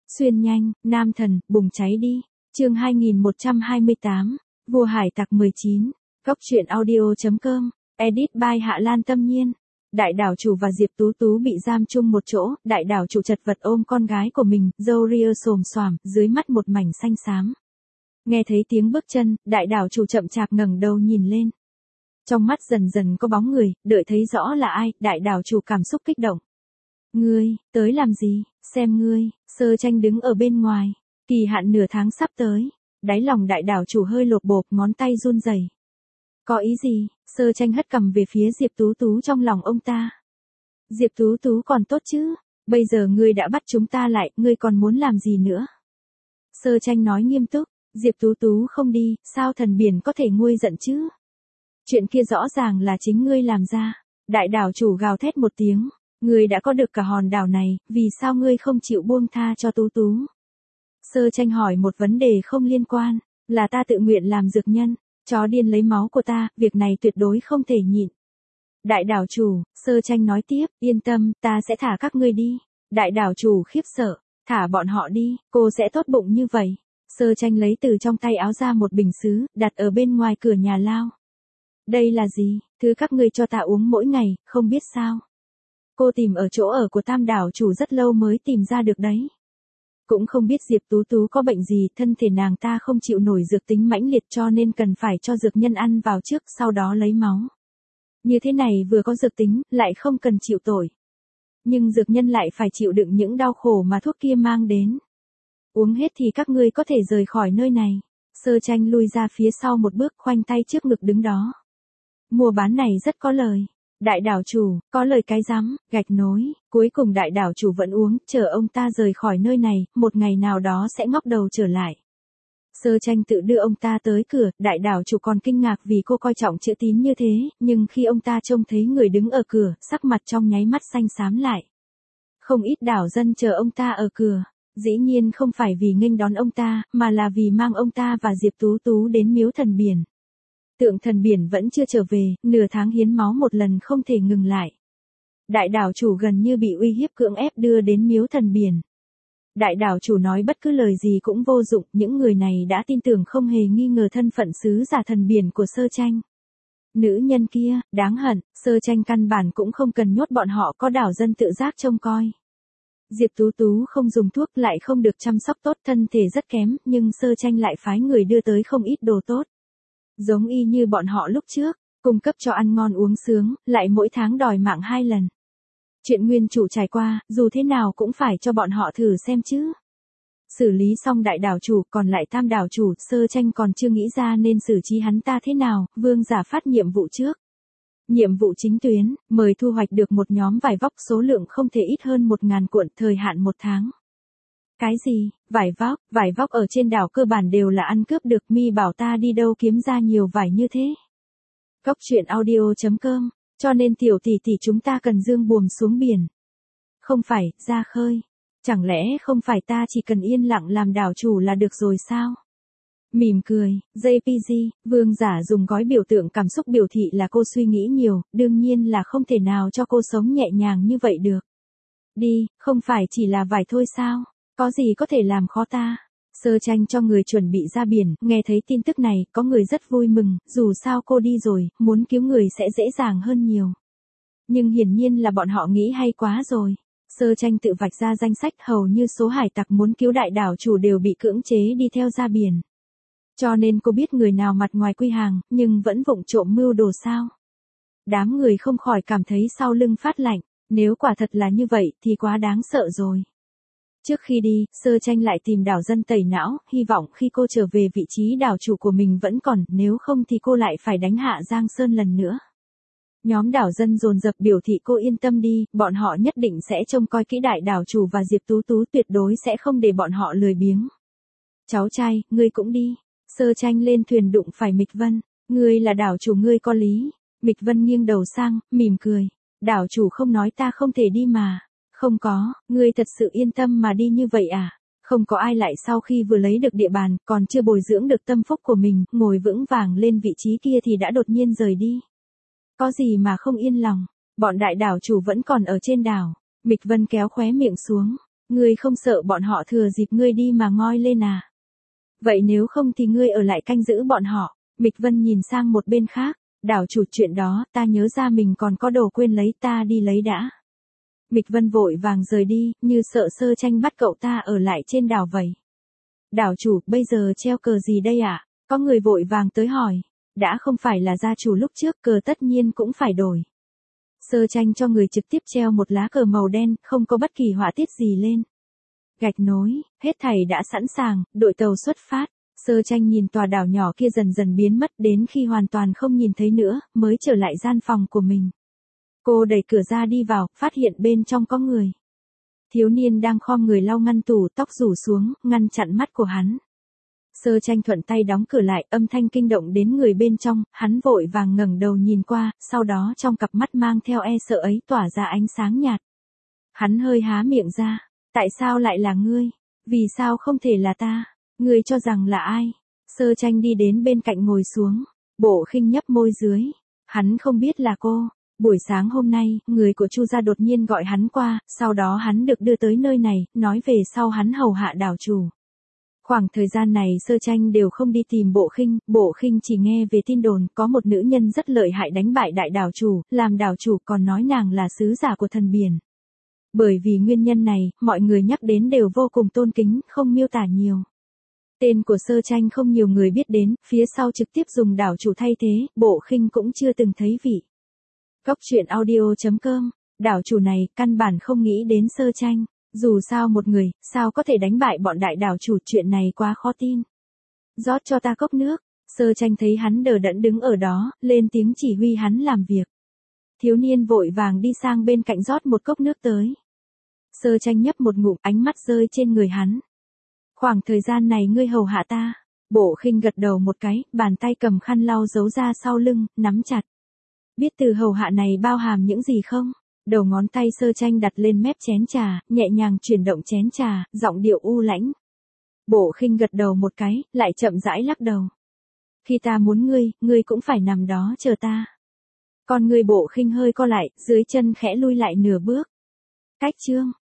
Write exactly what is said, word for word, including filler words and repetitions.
Xuyên nhanh, nam thần, bùng cháy đi. Chương hai nghìn một trăm hai mươi tám, Vua Hải Tặc mười chín. Góc truyện audio chấm com. Edit by Hạ Lan Tâm Nhiên. Đại đảo chủ và Diệp Tú Tú bị giam chung một chỗ, đại đảo chủ chật vật ôm con gái của mình, râu ria xồm xoàm, dưới mắt một mảnh xanh xám. Nghe thấy tiếng bước chân, đại đảo chủ chậm chạp ngẩng đầu nhìn lên. Trong mắt dần dần có bóng người, đợi thấy rõ là ai, đại đảo chủ cảm xúc kích động. Ngươi, tới làm gì, xem ngươi, Sơ Tranh đứng ở bên ngoài, kỳ hạn nửa tháng sắp tới, đáy lòng đại đảo chủ hơi lột bột, ngón tay run rẩy. Có ý gì? Sơ Tranh hất cằm về phía Diệp Tú Tú trong lòng ông ta. Diệp Tú Tú còn tốt chứ, bây giờ ngươi đã bắt chúng ta lại, ngươi còn muốn làm gì nữa? Sơ Tranh nói nghiêm túc, Diệp Tú Tú không đi, sao thần biển có thể nguôi giận chứ? Chuyện kia rõ ràng là chính ngươi làm ra. Đại đảo chủ gào thét một tiếng, ngươi đã có được cả hòn đảo này, vì sao ngươi không chịu buông tha cho Tú Tú? Sơ Tranh hỏi một vấn đề không liên quan, là ta tự nguyện làm dược nhân, chó điên lấy máu của ta, việc này tuyệt đối không thể nhịn. Đại đảo chủ, Sơ Tranh nói tiếp, yên tâm, ta sẽ thả các ngươi đi. Đại đảo chủ khiếp sợ, thả bọn họ đi, cô sẽ tốt bụng như vậy. Sơ Tranh lấy từ trong tay áo ra một bình sứ, đặt ở bên ngoài cửa nhà lao. Đây là gì? Thứ các ngươi cho ta uống mỗi ngày, không biết sao? Cô tìm ở chỗ ở của Tam đảo chủ rất lâu mới tìm ra được đấy. Cũng không biết Diệp Tú Tú có bệnh gì, thân thể nàng ta không chịu nổi dược tính mãnh liệt cho nên cần phải cho dược nhân ăn vào trước, sau đó lấy máu. Như thế này vừa có dược tính, lại không cần chịu tội. Nhưng dược nhân lại phải chịu đựng những đau khổ mà thuốc kia mang đến. Uống hết thì các ngươi có thể rời khỏi nơi này. Sơ Tranh lui ra phía sau một bước, khoanh tay trước ngực đứng đó. Mua bán này rất có lời. Đại đảo chủ, có lời cái rắm, gạch nối, cuối cùng đại đảo chủ vẫn uống, chờ ông ta rời khỏi nơi này, một ngày nào đó sẽ ngóc đầu trở lại. Sơ Tranh tự đưa ông ta tới cửa, đại đảo chủ còn kinh ngạc vì cô coi trọng chữ tín như thế, nhưng khi ông ta trông thấy người đứng ở cửa, sắc mặt trong nháy mắt xanh xám lại. Không ít đảo dân chờ ông ta ở cửa, dĩ nhiên không phải vì nghênh đón ông ta, mà là vì mang ông ta và Diệp Tú Tú đến miếu thần biển. Tượng thần biển vẫn chưa trở về, nửa tháng hiến máu một lần không thể ngừng lại. Đại đảo chủ gần như bị uy hiếp cưỡng ép đưa đến miếu thần biển. Đại đảo chủ nói bất cứ lời gì cũng vô dụng, những người này đã tin tưởng không hề nghi ngờ thân phận sứ giả thần biển của Sơ Tranh. Nữ nhân kia, đáng hận, Sơ Tranh căn bản cũng không cần nhốt bọn họ, có đảo dân tự giác trông coi. Diệp Tú Tú không dùng thuốc lại không được chăm sóc tốt, thân thể rất kém, nhưng Sơ Tranh lại phái người đưa tới không ít đồ tốt. Giống y như bọn họ lúc trước, cung cấp cho ăn ngon uống sướng, lại mỗi tháng đòi mạng hai lần. Chuyện nguyên chủ trải qua, dù thế nào cũng phải cho bọn họ thử xem chứ. Xử lý xong đại đảo chủ, còn lại Tam đảo chủ, Sơ Tranh còn chưa nghĩ ra nên xử trí hắn ta thế nào, vương giả phát nhiệm vụ trước. Nhiệm vụ chính tuyến, mời thu hoạch được một nhóm vải vóc số lượng không thể ít hơn một ngàn cuộn, thời hạn một tháng. Cái gì? Vải vóc, vải vóc ở trên đảo cơ bản đều là ăn cướp được, mi bảo ta đi đâu kiếm ra nhiều vải như thế. Góc truyện audio chấm com, cho nên tiểu tỷ tỷ chúng ta cần dương buồm xuống biển. Không phải, ra khơi. Chẳng lẽ không phải ta chỉ cần yên lặng làm đảo chủ là được rồi sao? Mỉm cười, jê pê giê, vương giả dùng gói biểu tượng cảm xúc biểu thị là cô suy nghĩ nhiều, đương nhiên là không thể nào cho cô sống nhẹ nhàng như vậy được. Đi, không phải chỉ là vải thôi sao? Có gì có thể làm khó ta? Sơ Tranh cho người chuẩn bị ra biển, nghe thấy tin tức này, có người rất vui mừng, dù sao cô đi rồi, muốn cứu người sẽ dễ dàng hơn nhiều. Nhưng hiển nhiên là bọn họ nghĩ hay quá rồi. Sơ Tranh tự vạch ra danh sách, hầu như số hải tặc muốn cứu đại đảo chủ đều bị cưỡng chế đi theo ra biển. Cho nên cô biết người nào mặt ngoài quy hàng, nhưng vẫn vụng trộm mưu đồ sao. Đám người không khỏi cảm thấy sau lưng phát lạnh, nếu quả thật là như vậy thì quá đáng sợ rồi. Trước khi đi, Sơ Tranh lại tìm đảo dân tẩy não, hy vọng khi cô trở về vị trí đảo chủ của mình vẫn còn, nếu không thì cô lại phải đánh hạ Giang Sơn lần nữa. Nhóm đảo dân dồn dập biểu thị cô yên tâm đi, bọn họ nhất định sẽ trông coi kỹ đại đảo chủ và Diệp Tú Tú, tuyệt đối sẽ không để bọn họ lười biếng. Cháu trai, ngươi cũng đi. Sơ Tranh lên thuyền đụng phải Mịch Vân, ngươi là đảo chủ, ngươi có lý. Mịch Vân nghiêng đầu sang, mỉm cười. Đảo chủ không nói ta không thể đi mà. Không có, ngươi thật sự yên tâm mà đi như vậy à? Không có ai lại sau khi vừa lấy được địa bàn, còn chưa bồi dưỡng được tâm phúc của mình, ngồi vững vàng lên vị trí kia thì đã đột nhiên rời đi. Có gì mà không yên lòng, bọn đại đảo chủ vẫn còn ở trên đảo. Mịch Vân kéo khóe miệng xuống. Ngươi không sợ bọn họ thừa dịp ngươi đi mà ngoi lên à? Vậy nếu không thì ngươi ở lại canh giữ bọn họ. Mịch Vân nhìn sang một bên khác, đảo chủ chuyện đó, ta nhớ ra mình còn có đồ quên lấy, ta đi lấy đã. Mịch Vân vội vàng rời đi, như sợ Sơ Tranh bắt cậu ta ở lại trên đảo vậy. Đảo chủ, bây giờ treo cờ gì đây ạ? À? Có người vội vàng tới hỏi. Đã không phải là gia chủ lúc trước, cờ tất nhiên cũng phải đổi. Sơ Tranh cho người trực tiếp treo một lá cờ màu đen, không có bất kỳ họa tiết gì lên. Gạch nối, hết thảy đã sẵn sàng, đội tàu xuất phát. Sơ Tranh nhìn tòa đảo nhỏ kia dần dần biến mất, đến khi hoàn toàn không nhìn thấy nữa, mới trở lại gian phòng của mình. Cô đẩy cửa ra đi vào, phát hiện bên trong có người. Thiếu niên đang khom người lau ngăn tủ, tóc rủ xuống, ngăn chặn mắt của hắn. Sơ Tranh thuận tay đóng cửa lại, âm thanh kinh động đến người bên trong, hắn vội vàng ngẩng đầu nhìn qua, sau đó trong cặp mắt mang theo e sợ ấy tỏa ra ánh sáng nhạt. Hắn hơi há miệng ra, tại sao lại là ngươi? Vì sao không thể là ta? Ngươi cho rằng là ai? Sơ Tranh đi đến bên cạnh ngồi xuống, Bộ Khinh nhấp môi dưới, hắn không biết là cô. Buổi sáng hôm nay, người của Chu gia đột nhiên gọi hắn qua, sau đó hắn được đưa tới nơi này, nói về sau hắn hầu hạ đảo chủ. Khoảng thời gian này Sơ Tranh đều không đi tìm Bộ Khinh, Bộ Khinh chỉ nghe về tin đồn có một nữ nhân rất lợi hại đánh bại đại đảo chủ, làm đảo chủ còn nói nàng là sứ giả của thần biển. Bởi vì nguyên nhân này, mọi người nhắc đến đều vô cùng tôn kính, không miêu tả nhiều. Tên của Sơ Tranh không nhiều người biết đến, phía sau trực tiếp dùng đảo chủ thay thế, Bộ Khinh cũng chưa từng thấy vị. Góc truyện audio chấm com, đảo chủ này căn bản không nghĩ đến Sơ Tranh. Dù sao một người, sao có thể đánh bại bọn đại đảo chủ, chuyện này quá khó tin. Rót cho ta cốc nước. Sơ Tranh thấy hắn đờ đẫn đứng ở đó, lên tiếng chỉ huy hắn làm việc. Thiếu niên vội vàng đi sang bên cạnh rót một cốc nước tới. Sơ Tranh nhấp một ngụm, ánh mắt rơi trên người hắn. Khoảng thời gian này ngươi hầu hạ ta. Bộ Khinh gật đầu một cái, bàn tay cầm khăn lau giấu ra sau lưng, nắm chặt. Biết từ hầu hạ này bao hàm những gì không? Đầu ngón tay Sơ Tranh đặt lên mép chén trà, nhẹ nhàng chuyển động chén trà, giọng điệu u lãnh. Bộ Khinh gật đầu một cái, lại chậm rãi lắc đầu. Khi ta muốn ngươi, ngươi cũng phải nằm đó chờ ta. Còn người Bộ Khinh hơi co lại, dưới chân khẽ lui lại nửa bước. Cách chương.